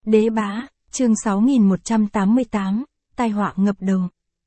Đế bá, chương 6188, tai họa ngập đầu.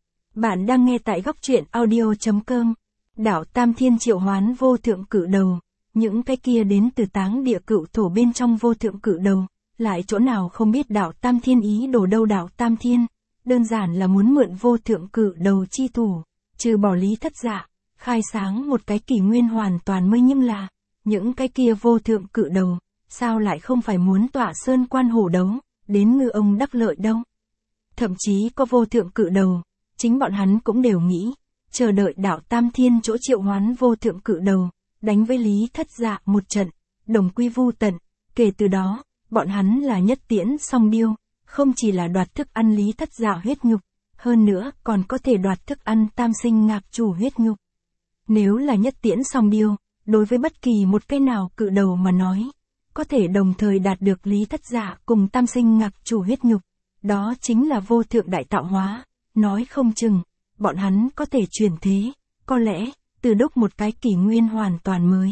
Bạn đang nghe tại góc truyện audio.com. Đạo Tam Thiên triệu hoán vô thượng cự đầu, những cái kia đến từ táng địa cựu thổ bên trong vô thượng cự đầu, lại chỗ nào không biết đạo Tam Thiên ý đồ đâu. Đạo Tam Thiên, đơn giản là muốn mượn vô thượng cự đầu chi thủ, trừ bỏ Lý Thất Dạ, khai sáng một cái kỷ nguyên hoàn toàn mới, nhưng là, những cái kia vô thượng cự đầu, sao lại không phải muốn tọa sơn quan hổ đấu, đến ngư ông đắc lợi đâu. Thậm chí có vô thượng cự đầu, chính bọn hắn cũng đều nghĩ, chờ đợi đạo Tam Thiên chỗ triệu hoán vô thượng cự đầu, đánh với Lý Thất Dạ một trận, đồng quy vu tận, kể từ đó, bọn hắn là nhất tiễn song điêu, không chỉ là đoạt thức ăn Lý Thất Dạ huyết nhục, hơn nữa còn có thể đoạt thức ăn Tam Sinh Ngạc Chủ huyết nhục. Nếu là nhất tiễn song điêu, đối với bất kỳ một cái nào cự đầu mà nói, có thể đồng thời đạt được Lý Thất Dạ cùng Tam Sinh Ngạc Chủ huyết nhục, đó chính là vô thượng đại tạo hóa, nói không chừng, bọn hắn có thể chuyển thế, có lẽ, từ đúc một cái kỷ nguyên hoàn toàn mới.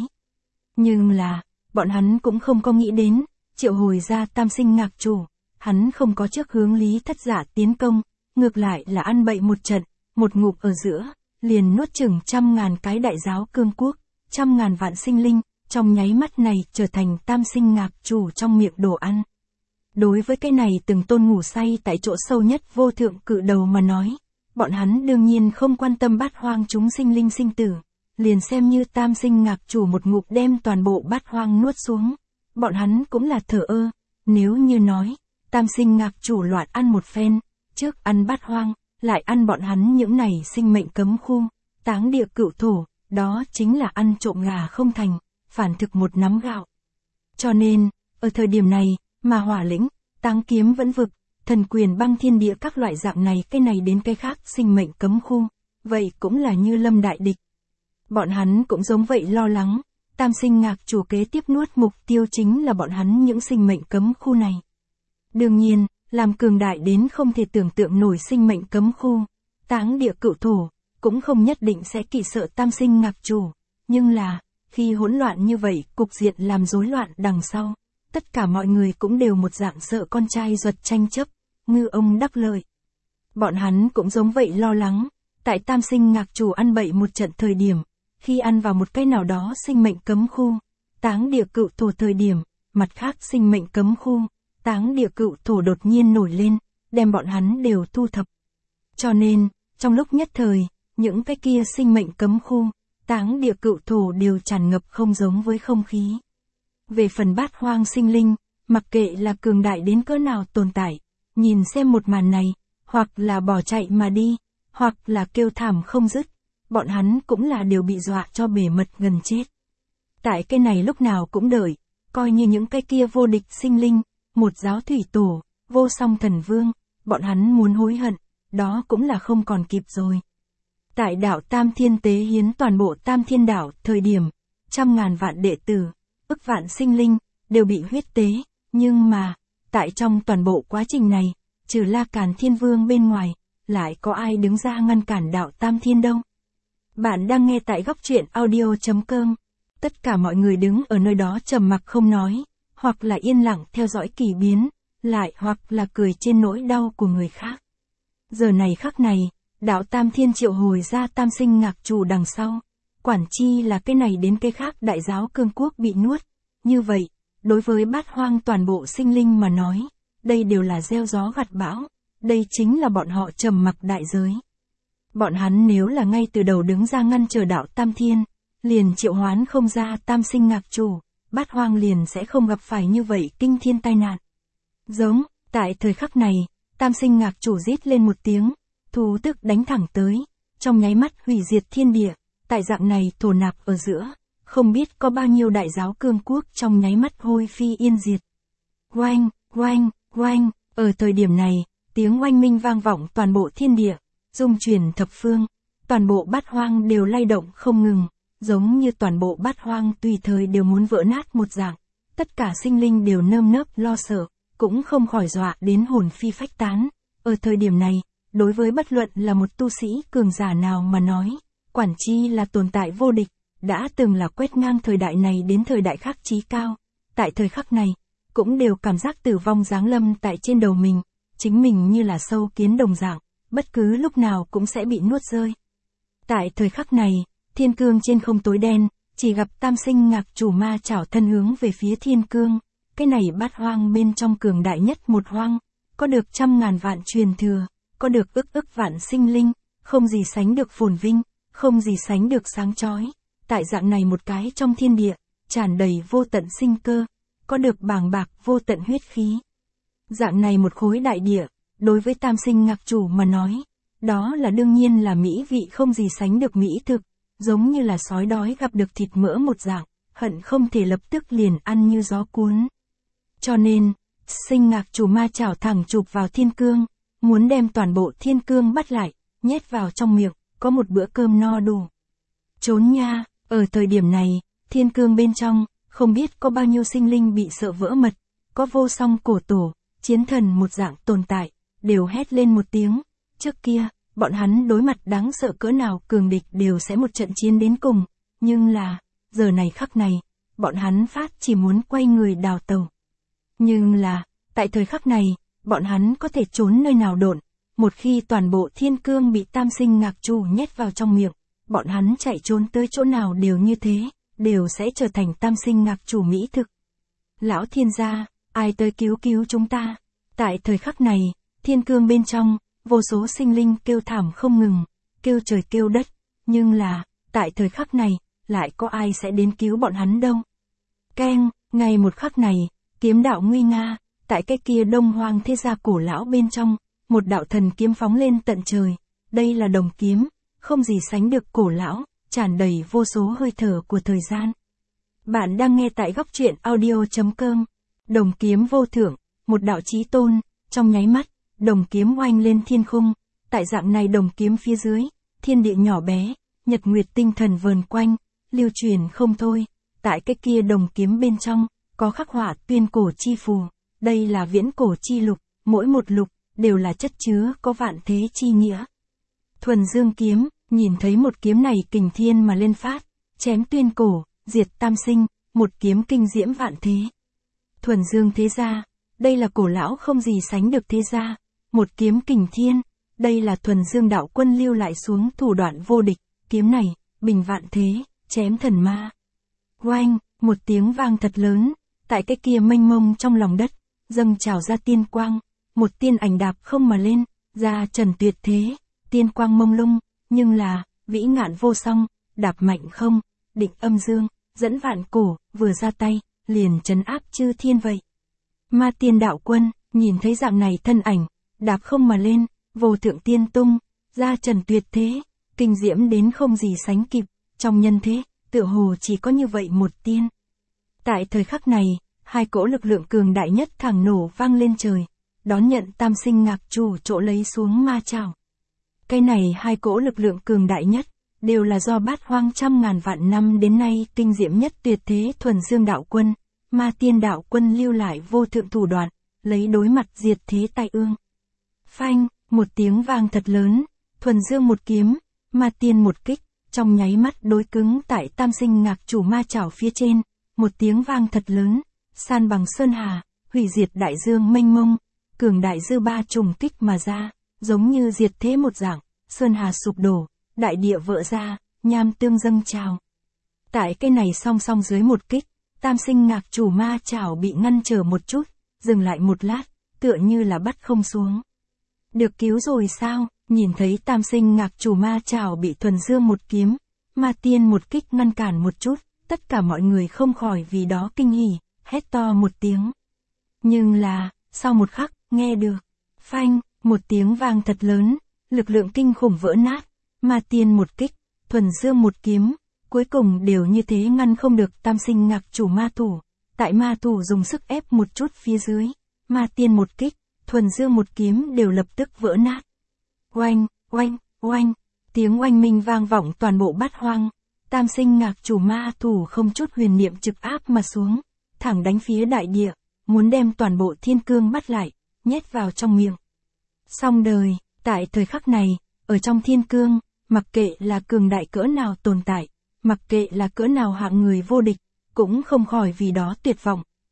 Nhưng là, bọn hắn cũng không có nghĩ đến, triệu hồi ra Tam Sinh Ngạc Chủ, hắn không có trước hướng Lý Thất Dạ tiến công, ngược lại là ăn bậy một trận, một ngụm ở giữa, liền nuốt chửng 100.000 cái đại giáo cương quốc, 100.000 vạn sinh linh, trong nháy mắt này trở thành Tam Sinh Ngạc Chủ trong miệng đồ ăn. Đối với cái này từng tôn ngủ say tại chỗ sâu nhất vô thượng cự đầu mà nói, bọn hắn đương nhiên không quan tâm bát hoang chúng sinh linh sinh tử, liền xem như Tam Sinh Ngạc Chủ một ngụm đem toàn bộ bát hoang nuốt xuống, bọn hắn cũng là thờ ơ. Nếu như nói, Tam Sinh Ngạc Chủ loạn ăn một phen, trước ăn bát hoang, lại ăn bọn hắn những này sinh mệnh cấm khu, táng địa cựu thổ, đó chính là ăn trộm gà không thành, phản thực một nắm gạo. Cho nên, ở thời điểm này, mà Hỏa Lĩnh, Táng Kiếm Vẫn Vực, Thần Quyền Băng Thiên Địa các loại dạng này cái này đến cái khác sinh mệnh cấm khu, vậy cũng là như lâm đại địch. Bọn hắn cũng giống vậy lo lắng, Tam Sinh Ngạc Chủ kế tiếp nuốt mục tiêu chính là bọn hắn những sinh mệnh cấm khu này. Đương nhiên, làm cường đại đến không thể tưởng tượng nổi sinh mệnh cấm khu, táng địa cựu thổ, cũng không nhất định sẽ kỵ sợ Tam Sinh Ngạc Chủ, nhưng là, khi hỗn loạn như vậy, cục diện làm rối loạn đằng sau, tất cả mọi người cũng đều một dạng sợ con trai giật tranh chấp, ngư ông đắc lợi. Bọn hắn cũng giống vậy lo lắng, tại Tam Sinh Ngạc Chủ ăn bậy một trận thời điểm, khi ăn vào một cái nào đó sinh mệnh cấm khu, táng địa cựu thổ thời điểm, mặt khác sinh mệnh cấm khu, táng địa cựu thổ đột nhiên nổi lên, đem bọn hắn đều thu thập. Cho nên, trong lúc nhất thời, những cái kia sinh mệnh cấm khu, táng địa cựu thổ đều tràn ngập không giống với không khí. Về phần bát hoang sinh linh, mặc kệ là cường đại đến cỡ nào tồn tại, nhìn xem một màn này, hoặc là bỏ chạy mà đi, hoặc là kêu thảm không dứt, bọn hắn cũng là đều bị dọa cho bể mật gần chết. Tại cái này lúc nào cũng đợi, coi như những cái kia vô địch sinh linh, một giáo thủy tổ, vô song thần vương, bọn hắn muốn hối hận, đó cũng là không còn kịp rồi. Tại đạo Tam Thiên tế hiến toàn bộ Tam Thiên đảo thời điểm, 100.000 vạn đệ tử, ức vạn sinh linh, đều bị huyết tế, nhưng mà, tại trong toàn bộ quá trình này, trừ La Càn Thiên Vương bên ngoài, lại có ai đứng ra ngăn cản đạo Tam Thiên đâu. Bạn đang nghe tại góc truyện audio.com, tất cả mọi người đứng ở nơi đó trầm mặc không nói, hoặc là yên lặng theo dõi kỳ biến, lại hoặc là cười trên nỗi đau của người khác. Giờ này khắc này, đạo Tam Thiên triệu hồi ra Tam Sinh Ngạc Chủ đằng sau, quản chi là cái này đến cái khác đại giáo cương quốc bị nuốt. Như vậy, đối với bát hoang toàn bộ sinh linh mà nói, đây đều là gieo gió gặt bão, đây chính là bọn họ trầm mặc đại giới. Bọn hắn nếu là ngay từ đầu đứng ra ngăn trở đạo Tam Thiên, liền triệu hoán không ra Tam Sinh Ngạc Chủ, bát hoang liền sẽ không gặp phải như vậy kinh thiên tai nạn. Giống, tại thời khắc này, Tam Sinh Ngạc Chủ rít lên một tiếng, thú tức đánh thẳng tới, trong nháy mắt hủy diệt thiên địa, tại dạng này thổ nạp ở giữa, không biết có bao nhiêu đại giáo cương quốc trong nháy mắt hôi phi yên diệt. Oanh, oanh, oanh, ở thời điểm này, tiếng oanh minh vang vọng toàn bộ thiên địa, rung chuyển thập phương, toàn bộ bát hoang đều lay động không ngừng, giống như toàn bộ bát hoang tùy thời đều muốn vỡ nát một dạng, tất cả sinh linh đều nơm nớp lo sợ, cũng không khỏi dọa đến hồn phi phách tán. Ở thời điểm này, đối với bất luận là một tu sĩ cường giả nào mà nói, quản chi là tồn tại vô địch, đã từng là quét ngang thời đại này đến thời đại khác chí cao. Tại thời khắc này, cũng đều cảm giác tử vong giáng lâm tại trên đầu mình, chính mình như là sâu kiến đồng dạng, bất cứ lúc nào cũng sẽ bị nuốt rơi. Tại thời khắc này, thiên cương trên không tối đen, chỉ gặp tam sinh ngạc chủ ma chảo thân hướng về phía thiên cương, cái này bát hoang bên trong cường đại nhất một hoang, có được trăm ngàn vạn truyền thừa, có được ức vạn sinh linh, không gì sánh được phồn vinh, không gì sánh được sáng chói, tại dạng này một cái trong thiên địa, tràn đầy vô tận sinh cơ, có được bàng bạc vô tận huyết khí. Dạng này một khối đại địa, đối với tam sinh ngạc chủ mà nói, đó là đương nhiên là mỹ vị không gì sánh được mỹ thực, giống như là sói đói gặp được thịt mỡ một dạng, hận không thể lập tức liền ăn như gió cuốn. Cho nên, sinh ngạc chủ ma chảo thẳng chụp vào thiên cương, muốn đem toàn bộ thiên cương bắt lại, nhét vào trong miệng, có một bữa cơm no đủ. Trốn nha, ở thời điểm này, thiên cương bên trong, không biết có bao nhiêu sinh linh bị sợ vỡ mật, có vô song cổ tổ, chiến thần một dạng tồn tại, đều hét lên một tiếng. Trước kia, bọn hắn đối mặt đáng sợ cỡ nào cường địch đều sẽ một trận chiến đến cùng, nhưng là, giờ này khắc này, bọn hắn phát chỉ muốn quay người đào tẩu. Nhưng là, tại thời khắc này, bọn hắn có thể trốn nơi nào độn, một khi toàn bộ thiên cương bị tam sinh ngạc chủ nhét vào trong miệng, bọn hắn chạy trốn tới chỗ nào đều như thế, đều sẽ trở thành tam sinh ngạc chủ mỹ thực. Lão thiên gia, ai tới cứu cứu chúng ta? Tại thời khắc này, thiên cương bên trong, vô số sinh linh kêu thảm không ngừng, kêu trời kêu đất, nhưng là, tại thời khắc này, lại có ai sẽ đến cứu bọn hắn đâu? Keng, ngay một khắc này, kiếm đạo nguy nga, tại cái kia đông hoang thế gia cổ lão bên trong, một đạo thần kiếm phóng lên tận trời, đây là đồng kiếm, không gì sánh được cổ lão, tràn đầy vô số hơi thở của thời gian. Bạn đang nghe tại góc truyện audio.com, đồng kiếm vô thượng, một đạo chí tôn, trong nháy mắt, đồng kiếm oanh lên thiên khung, tại dạng này đồng kiếm phía dưới, thiên địa nhỏ bé, nhật nguyệt tinh thần vờn quanh, lưu truyền không thôi, tại cái kia đồng kiếm bên trong, có khắc họa tuyên cổ chi phù, đây là viễn cổ chi lục, mỗi một lục, đều là chất chứa có vạn thế chi nghĩa. Thuần dương kiếm, nhìn thấy một kiếm này kình thiên mà lên phát, chém tuyên cổ, diệt tam sinh, một kiếm kinh diễm vạn thế. Thuần dương thế gia, đây là cổ lão không gì sánh được thế gia, một kiếm kình thiên, đây là thuần dương đạo quân lưu lại xuống thủ đoạn vô địch, kiếm này, bình vạn thế, chém thần ma. Oanh, một tiếng vang thật lớn, tại cái kia mênh mông trong lòng đất, dâng trào ra tiên quang, một tiên ảnh đạp không mà lên, ra trần tuyệt thế, tiên quang mông lung, nhưng là, vĩ ngạn vô song, đạp mạnh không, định âm dương, dẫn vạn cổ, vừa ra tay, liền trấn áp chư thiên vậy. Ma tiên đạo quân, nhìn thấy dạng này thân ảnh, đạp không mà lên, vô thượng tiên tung, ra trần tuyệt thế, kinh diễm đến không gì sánh kịp, trong nhân thế, tựa hồ chỉ có như vậy một tiên. Tại thời khắc này, hai cỗ lực lượng cường đại nhất thẳng nổ vang lên trời, đón nhận tam sinh ngạc chủ chỗ lấy xuống ma chảo. Cái này hai cỗ lực lượng cường đại nhất, đều là do bát hoang trăm ngàn vạn năm đến nay kinh diễm nhất tuyệt thế thuần dương đạo quân, ma tiên đạo quân lưu lại vô thượng thủ đoạn, lấy đối mặt diệt thế tai ương. Phanh, một tiếng vang thật lớn, thuần dương một kiếm, ma tiên một kích, trong nháy mắt đối cứng tại tam sinh ngạc chủ ma chảo phía trên, một tiếng vang thật lớn, san bằng sơn hà, hủy diệt đại dương mênh mông, cường đại dư ba trùng kích mà ra, giống như diệt thế một dạng, sơn hà sụp đổ, đại địa vỡ ra, nham tương dâng trào. Tại cái này song song dưới một kích, tam sinh ngạc chủ ma chảo bị ngăn trở một chút, dừng lại một lát, tựa như là bắt không xuống. Được cứu rồi sao? Nhìn thấy tam sinh ngạc chủ ma chảo bị thuần dương một kiếm, ma tiên một kích ngăn cản một chút, tất cả mọi người không khỏi vì đó kinh hỉ, hét to một tiếng. Nhưng là, sau một khắc, nghe được, phanh, một tiếng vang thật lớn, lực lượng kinh khủng vỡ nát, ma tiên một kích, thuần dương một kiếm, cuối cùng đều như thế ngăn không được tam sinh ngạc chủ ma thủ, tại ma thủ dùng sức ép một chút phía dưới, ma tiên một kích, thuần dương một kiếm đều lập tức vỡ nát. Oanh, oanh, oanh, tiếng oanh minh vang vọng toàn bộ bát hoang, tam sinh ngạc chủ ma thủ không chút huyền niệm trực áp mà xuống, thẳng đánh phía đại địa, muốn đem toàn bộ thiên cương bắt lại, nhét vào trong miệng. Xong đời, tại thời khắc này, ở trong thiên cương, mặc kệ là cường đại cỡ nào tồn tại, mặc kệ là cỡ nào hạng người vô địch, cũng không khỏi vì đó tuyệt vọng,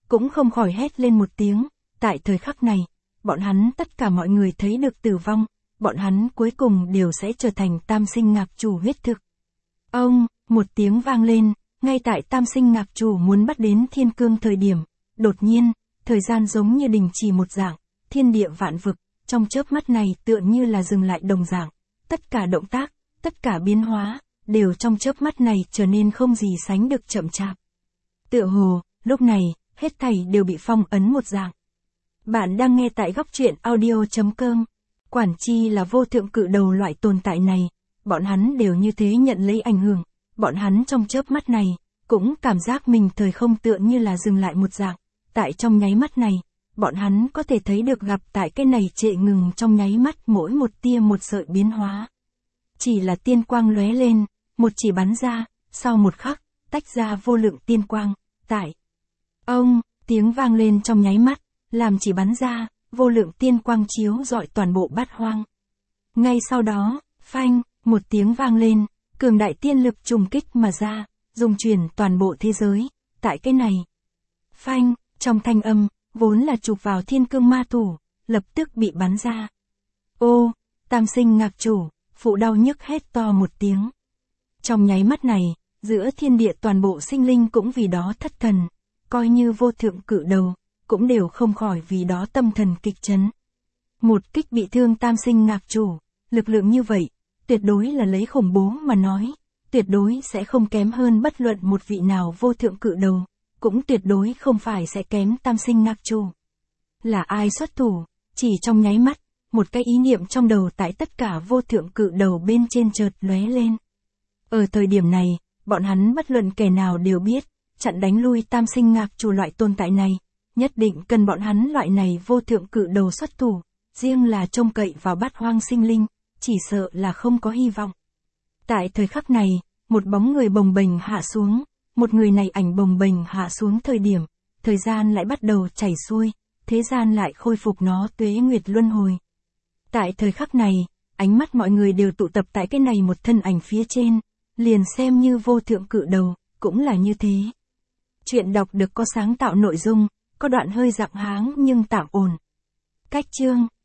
cũng không khỏi hét lên một tiếng. Tại thời khắc này, bọn hắn tất cả mọi người thấy được tử vong, bọn hắn cuối cùng đều sẽ trở thành tam sinh ngạc chủ huyết thực. Ông, một tiếng vang lên, ngay tại tam sinh ngạc chủ muốn bắt đến thiên cương thời điểm, đột nhiên, thời gian giống như đình chỉ một dạng, thiên địa vạn vực, trong chớp mắt này tựa như là dừng lại đồng dạng, tất cả động tác, tất cả biến hóa, đều trong chớp mắt này trở nên không gì sánh được chậm chạp. Tựa hồ, lúc này, hết thảy đều bị phong ấn một dạng. Bạn đang nghe tại góc truyện audio.com. Quản chi là vô thượng cự đầu loại tồn tại này, bọn hắn đều như thế nhận lấy ảnh hưởng, bọn hắn trong chớp mắt này, cũng cảm giác mình thời không tựa như là dừng lại một dạng, tại trong nháy mắt này, bọn hắn có thể thấy được gặp tại cái này trệ ngừng trong nháy mắt mỗi một tia một sợi biến hóa. Chỉ là tiên quang lóe lên, một chỉ bắn ra, sau một khắc, tách ra vô lượng tiên quang, tại. Ông, tiếng vang lên trong nháy mắt, làm chỉ bắn ra, vô lượng tiên quang chiếu rọi toàn bộ bát hoang. Ngay sau đó, phanh, một tiếng vang lên, cường đại tiên lực trùng kích mà ra, dùng chuyển toàn bộ thế giới, tại cái này. Phanh, trong thanh âm, vốn là chụp vào thiên cương ma thủ, lập tức bị bắn ra. Ô, tam sinh ngạc chủ, phụ đau nhức hét to một tiếng. Trong nháy mắt này, giữa thiên địa toàn bộ sinh linh cũng vì đó thất thần, coi như vô thượng cự đầu, cũng đều không khỏi vì đó tâm thần kịch chấn. Một kích bị thương tam sinh ngạc chủ, lực lượng như vậy, tuyệt đối là lấy khủng bố mà nói, tuyệt đối sẽ không kém hơn bất luận một vị nào vô thượng cự đầu, cũng tuyệt đối không phải sẽ kém tam sinh ngạc chủ. Là ai xuất thủ, chỉ trong nháy mắt, một cái ý niệm trong đầu tại tất cả vô thượng cự đầu bên trên chợt lóe lên. Ở thời điểm này, bọn hắn bất luận kẻ nào đều biết, chặn đánh lui tam sinh ngạc chủ loại tồn tại này, nhất định cần bọn hắn loại này vô thượng cự đầu xuất thủ, riêng là trông cậy vào bát hoang sinh linh, chỉ sợ là không có hy vọng. Tại thời khắc này, một bóng người bồng bềnh hạ xuống, một người này ảnh bồng bềnh hạ xuống thời điểm, thời gian lại bắt đầu chảy xuôi, thế gian lại khôi phục nó tuế nguyệt luân hồi. Tại thời khắc này, ánh mắt mọi người đều tụ tập tại cái này một thân ảnh phía trên, liền xem như vô thượng cự đầu, cũng là như thế. Chuyện đọc được có sáng tạo nội dung, có đoạn hơi rạng háng nhưng tạm ổn. Cách chương